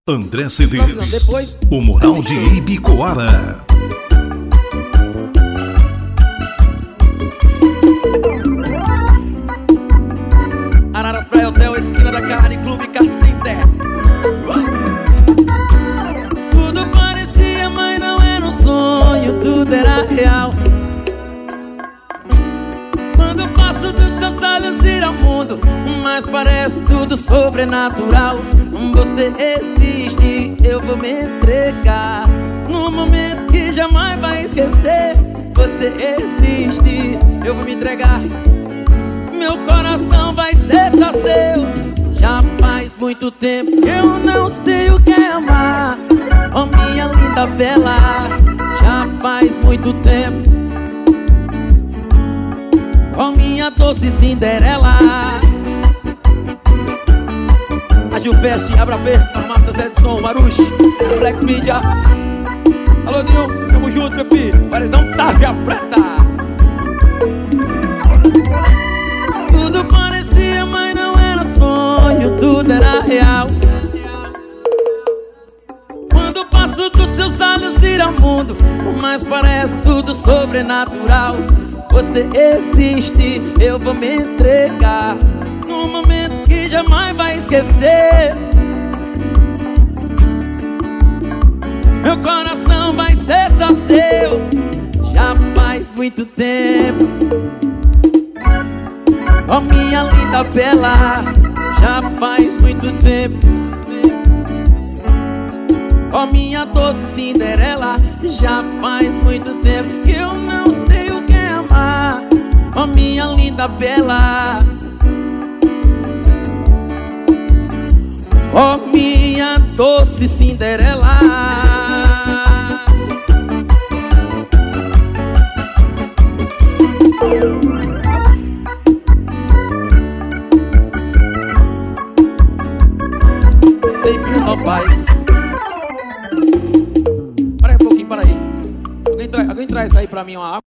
André Cedês, depois, o moral de Ibicoara. Araras Praia Hotel, esquina da Carne Clube Carcinter. Tudo parecia, mas não era um sonho, tudo era real. Quando passo dos seus olhos ir ao mundo, mas parece tudo sobrenatural. Você existe, eu vou me entregar no momento que jamais vai esquecer. Você existe, eu vou me entregar. Meu coração vai ser só seu. Já faz muito tempo que eu não sei o que é amar. Oh, minha linda bela, já faz muito tempo. Oh, minha doce Cinderela. A Gilveste, Abra P, Farmácia Zé de Som, Maruche, Flex Media. Alô, Nil, tamo junto, meu filho. Paredão Tarja Preta. Tudo parecia, mas não era sonho, tudo era real. Quando passo dos seus olhos ir ao mundo, mas parece tudo sobrenatural. Você existe, eu vou me entregar num momento que jamais vai esquecer. Meu coração vai ser só seu. Já faz muito tempo. Oh, minha linda bela, já faz muito tempo. Oh, minha doce Cinderela, já faz muito tempo que eu não sei o que é amar. Oh, minha linda bela. Oh, minha doce Cinderela. Baby, no paz. Para aí um pouquinho, para aí. Alguém traz aí pra mim uma água?